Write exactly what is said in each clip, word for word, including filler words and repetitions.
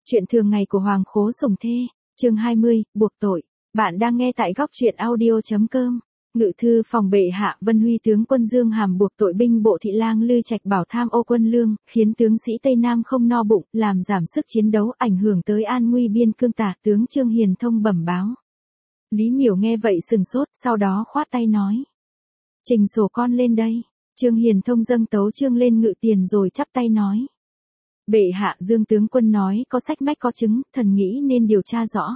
Chuyện thường ngày của Hoàng Khố Sủng Thê, chương hai mươi, buộc tội. Bạn đang nghe tại góc truyện audio.com. Ngự thư phòng bệ hạ Vân Huy tướng quân Dương Hàm buộc tội binh bộ thị lang Lư Trạch Bảo tham ô quân lương, khiến tướng sĩ Tây Nam không no bụng, làm giảm sức chiến đấu, ảnh hưởng tới an nguy biên cương. Tả tướng Trương Hiền Thông bẩm báo. Lý Miểu nghe vậy sừng sốt, sau đó khoát tay nói: "Trình sổ con lên đây." Trương Hiền Thông dâng tấu chương lên ngự tiền rồi chắp tay nói: "Bệ hạ, Dương tướng quân nói có sách mách có chứng, thần nghĩ nên điều tra rõ."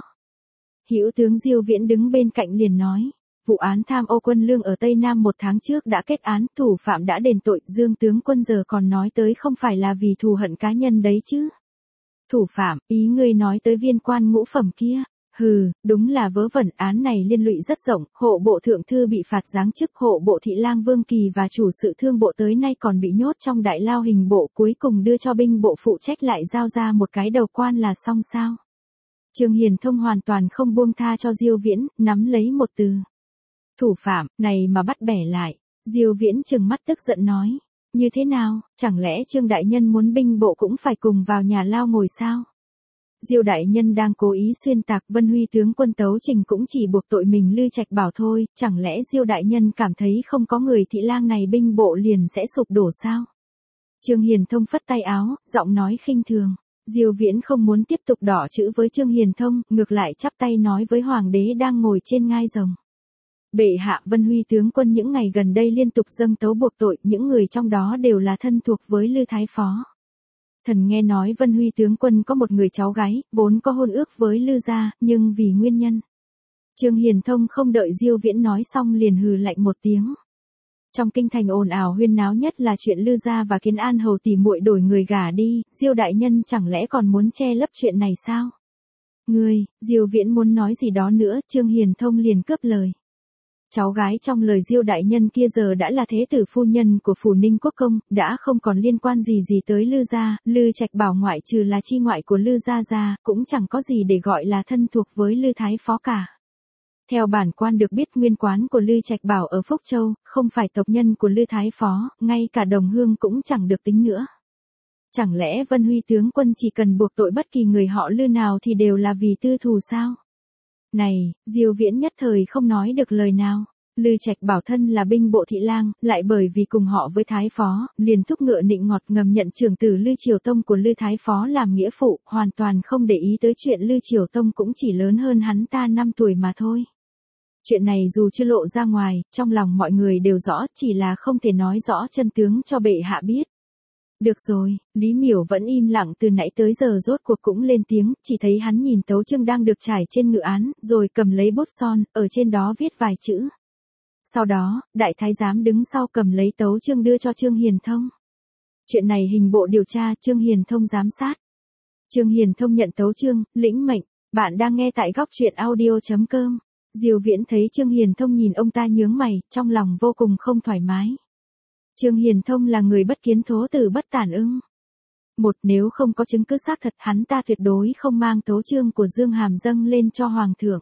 Hữu tướng Diêu Viễn đứng bên cạnh liền nói: "Vụ án tham ô quân lương ở Tây Nam một tháng trước đã kết án, thủ phạm đã đền tội, Dương tướng quân giờ còn nói tới không phải là vì thù hận cá nhân đấy chứ?" "Thủ phạm, ý ngươi nói tới viên quan ngũ phẩm kia?" "Hừ, đúng là vớ vẩn, án này liên lụy rất rộng, hộ bộ thượng thư bị phạt giáng chức, hộ bộ thị lang Vương Kỳ và chủ sự thương bộ tới nay còn bị nhốt trong đại lao hình bộ, cuối cùng đưa cho binh bộ phụ trách lại giao ra một cái đầu quan là xong sao?" Trương Hiền Thông hoàn toàn không buông tha cho Diêu Viễn, nắm lấy một từ: "Thủ phạm, này mà bắt bẻ lại." Diêu Viễn trừng mắt tức giận nói: "Như thế nào, chẳng lẽ Trương đại nhân muốn binh bộ cũng phải cùng vào nhà lao ngồi sao?" Diêu đại nhân đang cố ý xuyên tạc, Vân Huy tướng quân tấu trình cũng chỉ buộc tội mình Lư Trạch Bảo thôi, chẳng lẽ Diêu đại nhân cảm thấy không có người thị lang này binh bộ liền sẽ sụp đổ sao? Trương Hiền Thông phất tay áo, giọng nói khinh thường. Diêu Viễn không muốn tiếp tục đỏ chữ với Trương Hiền Thông, ngược lại chắp tay nói với hoàng đế đang ngồi trên ngai rồng: "Bệ hạ, Vân Huy tướng quân những ngày gần đây liên tục dâng tấu buộc tội, những người trong đó đều là thân thuộc với Lư thái phó. Thần nghe nói Vân Huy tướng quân có một người cháu gái, vốn có hôn ước với Lư gia, nhưng vì nguyên nhân." Trương Hiền Thông không đợi Diêu Viễn nói xong liền hừ lạnh một tiếng. Trong kinh thành ồn ào huyên náo nhất là chuyện Lư gia và Kiến An hầu tỷ muội đổi người gả đi, Diêu đại nhân chẳng lẽ còn muốn che lấp chuyện này sao? "Ngươi," Diêu Viễn muốn nói gì đó nữa, Trương Hiền Thông liền cướp lời. "Cháu gái trong lời Diêu đại nhân kia giờ đã là thế tử phu nhân của phủ Ninh Quốc công, đã không còn liên quan gì gì tới Lư gia, Lư Trạch Bảo ngoại trừ là chi ngoại của Lư gia gia, cũng chẳng có gì để gọi là thân thuộc với Lư thái phó cả. Theo bản quan được biết, nguyên quán của Lư Trạch Bảo ở Phúc Châu, không phải tộc nhân của Lư thái phó, ngay cả đồng hương cũng chẳng được tính nữa. Chẳng lẽ Vân Huy tướng quân chỉ cần buộc tội bất kỳ người họ Lư nào thì đều là vì tư thù sao?" Này, Diêu Viễn nhất thời không nói được lời nào. Lư Trạch Bảo thân là binh bộ thị lang, lại bởi vì cùng họ với thái phó, liền thúc ngựa nịnh ngọt ngầm nhận trưởng tử Lư Triều Tông của Lư thái phó làm nghĩa phụ, hoàn toàn không để ý tới chuyện Lư Triều Tông cũng chỉ lớn hơn hắn ta năm tuổi mà thôi. Chuyện này dù chưa lộ ra ngoài, trong lòng mọi người đều rõ, chỉ là không thể nói rõ chân tướng cho bệ hạ biết. Được rồi, Lý Miểu vẫn im lặng từ nãy tới giờ rốt cuộc cũng lên tiếng, chỉ thấy hắn nhìn tấu chương đang được trải trên ngự án, rồi cầm lấy bút son, ở trên đó viết vài chữ. Sau đó, đại thái giám đứng sau cầm lấy tấu chương đưa cho Trương Hiền Thông. "Chuyện này hình bộ điều tra, Trương Hiền Thông giám sát." Trương Hiền Thông nhận tấu chương, lĩnh mệnh. Bạn đang nghe tại góc truyện audio.com. Diêu Viễn thấy Trương Hiền Thông nhìn ông ta nhướng mày, trong lòng vô cùng không thoải mái. Trương Hiền Thông là người bất kiến thố tử bất tản ưng. Một, nếu không có chứng cứ xác thật, hắn ta tuyệt đối không mang tấu chương của Dương Hàm dâng lên cho hoàng thượng.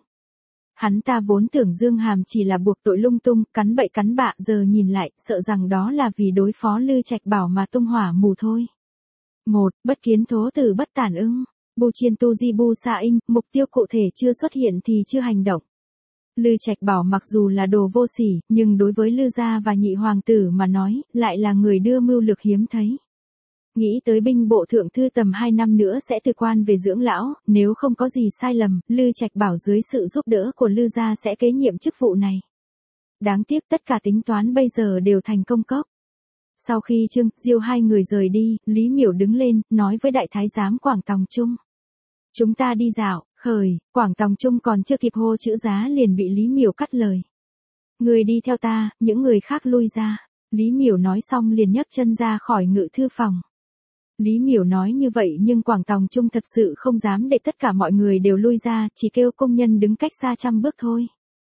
Hắn ta vốn tưởng Dương Hàm chỉ là buộc tội lung tung, cắn bậy cắn bạ, giờ nhìn lại, sợ rằng đó là vì đối phó Lư Trạch Bảo mà tung hỏa mù thôi. Một, bất kiến thố tử bất tản ưng. Bu chiên tu di bu sa inh, mục tiêu cụ thể chưa xuất hiện thì chưa hành động. Lư Trạch Bảo mặc dù là đồ vô sỉ, nhưng đối với Lư gia và nhị hoàng tử mà nói, lại là người đưa mưu lược hiếm thấy. Nghĩ tới binh bộ thượng thư tầm hai năm nữa sẽ từ quan về dưỡng lão, nếu không có gì sai lầm, Lư Trạch Bảo dưới sự giúp đỡ của Lư gia sẽ kế nhiệm chức vụ này. Đáng tiếc tất cả tính toán bây giờ đều thành công cốc. Sau khi Trương, Diêu hai người rời đi, Lý Miểu đứng lên, nói với đại thái giám Quảng Tòng Trung: "Chúng ta đi dạo." Khởi, Quảng Tòng Trung còn chưa kịp hô chữ giá liền bị Lý Miểu cắt lời: "Người đi theo ta, những người khác lui ra." Lý Miểu nói xong liền nhấc chân ra khỏi ngự thư phòng. Lý Miểu nói như vậy nhưng Quảng Tòng Trung thật sự không dám để tất cả mọi người đều lui ra, chỉ kêu công nhân đứng cách xa trăm bước thôi.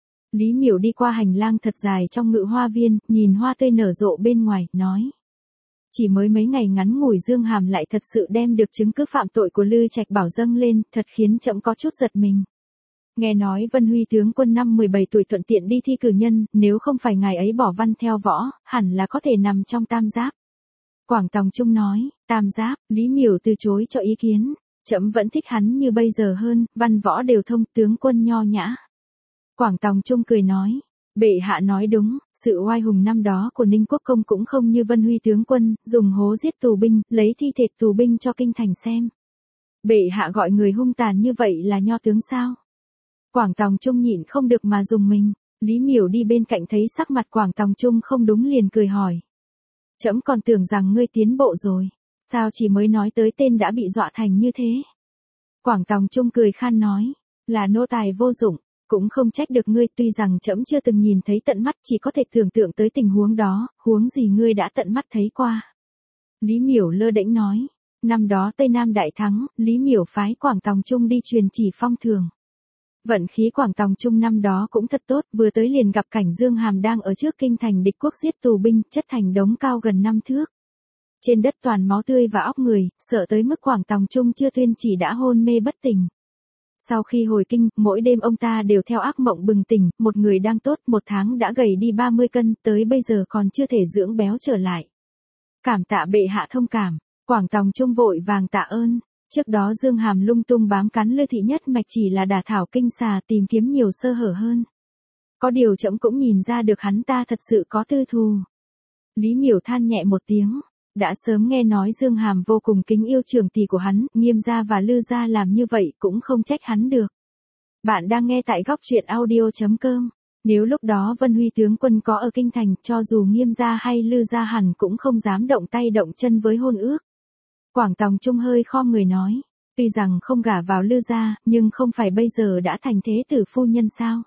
Lý Miểu đi qua hành lang thật dài trong ngự hoa viên, nhìn hoa tươi nở rộ bên ngoài, nói: "Chỉ mới mấy ngày ngắn ngủi Dương Hàm lại thật sự đem được chứng cứ phạm tội của Lư Trạch Bảo dâng lên, thật khiến trẫm có chút giật mình. Nghe nói Vân Huy tướng quân năm mười bảy tuổi thuận tiện đi thi cử nhân, nếu không phải ngài ấy bỏ văn theo võ, hẳn là có thể nằm trong tam giáp." Quảng Tòng Trung nói: "Tam giáp?" Lý Miểu từ chối cho ý kiến. Trẫm vẫn thích hắn như bây giờ hơn, văn võ đều thông, tướng quân nho nhã. Quảng Tòng Trung cười nói, bệ hạ nói đúng, sự oai hùng năm đó của Ninh Quốc Công cũng không như Vân Huy tướng quân, dùng hố giết tù binh, lấy thi thể tù binh cho kinh thành xem. Bệ hạ gọi người hung tàn như vậy là nho tướng sao? Quảng Tòng Trung nhịn không được mà dùng mình. Lý Miểu đi bên cạnh thấy sắc mặt Quảng Tòng Trung không đúng liền cười hỏi. Trẫm còn tưởng rằng ngươi tiến bộ rồi, sao chỉ mới nói tới tên đã bị dọa thành như thế? Quảng Tòng Trung cười khan nói, là nô tài vô dụng, cũng không trách được ngươi, tuy rằng trẫm chưa từng nhìn thấy tận mắt, chỉ có thể tưởng tượng tới tình huống đó, huống gì ngươi đã tận mắt thấy qua. Lý Miểu lơ đễnh nói, năm đó Tây Nam đại thắng, Lý Miểu phái Quảng Tòng Trung đi truyền chỉ phong thường. Vận khí Quảng Tòng Trung năm đó cũng thật tốt, vừa tới liền gặp cảnh Dương Hàm đang ở trước kinh thành địch quốc giết tù binh, chất thành đống cao gần năm thước. Trên đất toàn máu tươi và óc người, sợ tới mức Quảng Tòng Trung chưa tuyên chỉ đã hôn mê bất tỉnh. Sau khi hồi kinh, mỗi đêm ông ta đều theo ác mộng bừng tỉnh, một người đang tốt, một tháng đã gầy đi ba mươi cân, tới bây giờ còn chưa thể dưỡng béo trở lại. Cảm tạ bệ hạ thông cảm, Quảng Tòng Trung vội vàng tạ ơn. Trước đó Dương Hàm lung tung bám cắn Lư Thị Nhất Mạch chỉ là đả thảo kinh xà, tìm kiếm nhiều sơ hở hơn. Có điều trẫm cũng nhìn ra được hắn ta thật sự có tư thù. Lý Miểu than nhẹ một tiếng, đã sớm nghe nói Dương Hàm vô cùng kính yêu trưởng tỷ của hắn, Nghiêm gia và Lư gia làm như vậy cũng không trách hắn được. Bạn đang nghe tại góc truyện audio chấm com. Nếu lúc đó Vân Huy tướng quân có ở kinh thành, cho dù Nghiêm gia hay Lư gia hẳn cũng không dám động tay động chân với hôn ước. Quảng Tòng Trung hơi khom người nói, tuy rằng không gả vào Lư gia, nhưng không phải bây giờ đã thành thế tử phu nhân sao?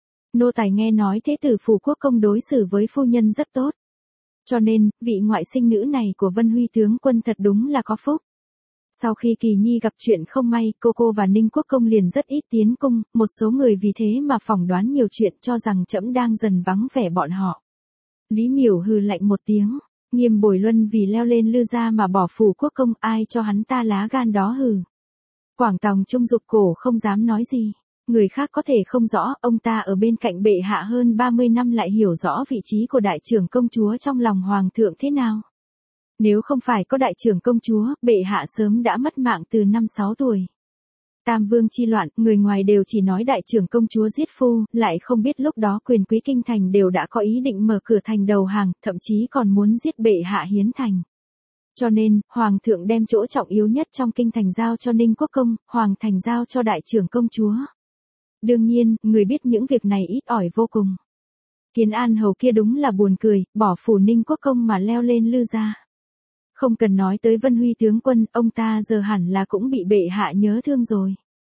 Nô tài nghe nói thế tử Phù Quốc Công đối xử với phu nhân rất tốt. Cho nên, vị ngoại sinh nữ này của Vân Huy tướng quân thật đúng là có phúc. Sau khi Kỳ Nhi gặp chuyện không may, cô cô và Ninh Quốc Công liền rất ít tiến cung, một số người vì thế mà phỏng đoán nhiều chuyện, cho rằng trẫm đang dần vắng vẻ bọn họ. Lý Miểu hừ lạnh một tiếng. Nghiêm Bồi Luân vì leo lên Lư gia mà bỏ Phù Quốc Công, ai cho hắn ta lá gan đó hừ. Quảng Tòng Trung rụt cổ không dám nói gì. Người khác có thể không rõ, ông ta ở bên cạnh bệ hạ hơn ba mươi năm lại hiểu rõ vị trí của đại trưởng công chúa trong lòng hoàng thượng thế nào. Nếu không phải có đại trưởng công chúa, bệ hạ sớm đã mất mạng từ năm sáu tuổi. Tam vương chi loạn, người ngoài đều chỉ nói đại trưởng công chúa giết phu, lại không biết lúc đó quyền quý kinh thành đều đã có ý định mở cửa thành đầu hàng, thậm chí còn muốn giết bệ hạ hiến thành. Cho nên, hoàng thượng đem chỗ trọng yếu nhất trong kinh thành giao cho Ninh Quốc Công, hoàng thành giao cho đại trưởng công chúa. Đương nhiên, người biết những việc này ít ỏi vô cùng. Kiến An hầu kia đúng là buồn cười, bỏ phủ Ninh Quốc Công mà leo lên Lư gia. Không cần nói tới Vân Huy tướng quân, ông ta giờ hẳn là cũng bị bệ hạ nhớ thương rồi.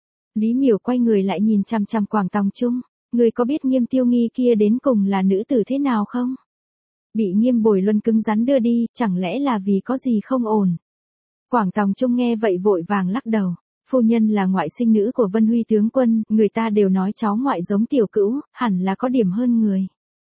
Lý Miểu quay người lại nhìn chằm chằm Quảng Tòng Trung, người có biết Nghiêm Tiêu Nghi kia đến cùng là nữ tử thế nào không? Bị Nghiêm Bồi Luân cứng rắn đưa đi, chẳng lẽ là vì có gì không ổn? Quảng Tòng Trung nghe vậy vội vàng lắc đầu. Phu nhân là ngoại sinh nữ của Vân Huy tướng quân, người ta đều nói cháu ngoại giống tiểu cữu, hẳn là có điểm hơn người.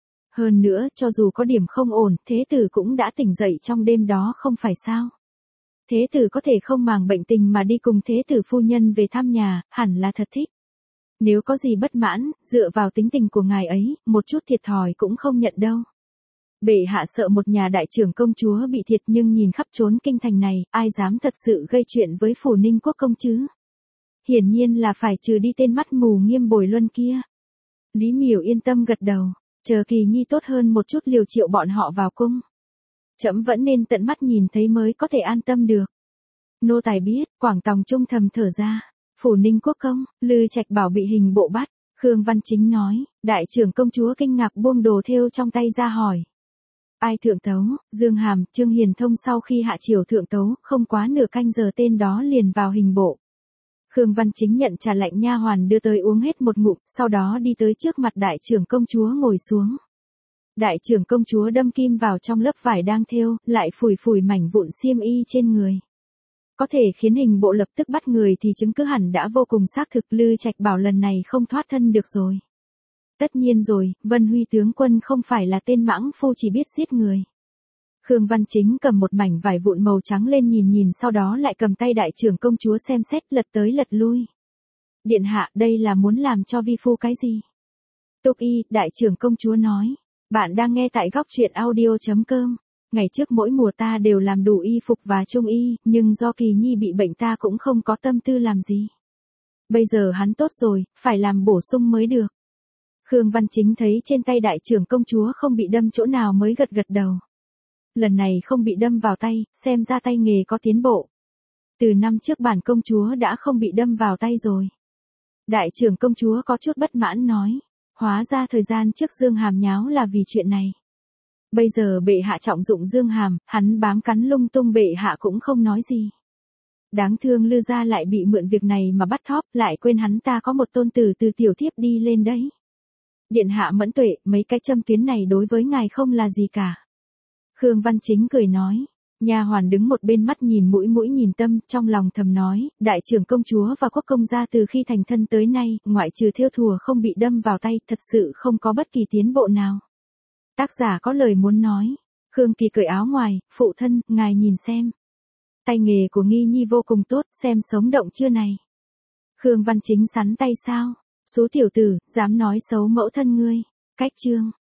Hơn nữa, cho dù có điểm không ổn, thế tử cũng đã tỉnh dậy trong đêm đó không phải sao? Thế tử có thể không màng bệnh tình mà đi cùng thế tử phu nhân về thăm nhà, hẳn là thật thích. Nếu có gì bất mãn, dựa vào tính tình của ngài ấy, một chút thiệt thòi cũng không nhận đâu. Bệ hạ sợ một nhà đại trưởng công chúa bị thiệt, nhưng nhìn khắp trốn kinh thành này, ai dám thật sự gây chuyện với phủ Ninh Quốc Công chứ? Hiển nhiên là phải trừ đi tên mắt mù Nghiêm Bồi Luân kia. Lý Miểu yên tâm gật đầu, chờ Kỳ Nhi tốt hơn một chút liều triệu bọn họ vào cung. Trẫm vẫn nên tận mắt nhìn thấy mới có thể an tâm được. Nô tài biết, Quảng Tòng Trung thầm thở ra, phủ Ninh Quốc Công, Lư Trạch Bảo bị hình bộ bắt. Khương Văn Chính nói, đại trưởng công chúa kinh ngạc buông đồ thêu trong tay ra hỏi. Ai thượng tấu? Dương Hàm, Trương Hiền Thông sau khi hạ triều thượng tấu, không quá nửa canh giờ tên đó liền vào hình bộ. Khương Văn Chính nhận trà lạnh nha hoàn đưa tới uống hết một ngụm, sau đó đi tới trước mặt đại trưởng công chúa ngồi xuống. Đại trưởng công chúa đâm kim vào trong lớp vải đang thêu, lại phủi phủi mảnh vụn xiêm y trên người. Có thể khiến hình bộ lập tức bắt người thì chứng cứ hẳn đã vô cùng xác thực, Lư Trạch Bảo lần này không thoát thân được rồi. Tất nhiên rồi, Vân Huy tướng quân không phải là tên mãng phu chỉ biết giết người. Khương Văn Chính cầm một mảnh vải vụn màu trắng lên nhìn nhìn, sau đó lại cầm tay đại trưởng công chúa xem xét, lật tới lật lui. Điện hạ, đây là muốn làm cho vi phu cái gì? Túc y, đại trưởng công chúa nói. Bạn đang nghe tại góc truyện audio chấm com. Ngày trước mỗi mùa ta đều làm đủ y phục và trung y, nhưng do Kỳ Nhi bị bệnh ta cũng không có tâm tư làm gì. Bây giờ hắn tốt rồi, phải làm bổ sung mới được. Khương Văn Chính thấy trên tay đại trưởng công chúa không bị đâm chỗ nào mới gật gật đầu. Lần này không bị đâm vào tay, xem ra tay nghề có tiến bộ. Từ năm trước bản công chúa đã không bị đâm vào tay rồi. Đại trưởng công chúa có chút bất mãn nói. Hóa ra thời gian trước Dương Hàm nháo là vì chuyện này. Bây giờ bệ hạ trọng dụng Dương Hàm, hắn bám cắn lung tung bệ hạ cũng không nói gì. Đáng thương Lư gia lại bị mượn việc này mà bắt thóp, lại quên hắn ta có một tôn tử từ tiểu thiếp đi lên đấy. Điện hạ mẫn tuệ, mấy cái châm tuyến này đối với ngài không là gì cả. Khương Văn Chính cười nói. Nha hoàn đứng một bên mắt nhìn mũi mũi nhìn tâm, trong lòng thầm nói, đại trưởng công chúa và quốc công gia từ khi thành thân tới nay, ngoại trừ thêu thùa không bị đâm vào tay, thật sự không có bất kỳ tiến bộ nào. Tác giả có lời muốn nói. Khương Kỳ cởi áo ngoài, phụ thân, ngài nhìn xem. Tay nghề của Nghi Nhi vô cùng tốt, xem sống động chưa này. Khương Văn Chính sắn tay sao? Số tiểu tử, dám nói xấu mẫu thân ngươi. Cách chương.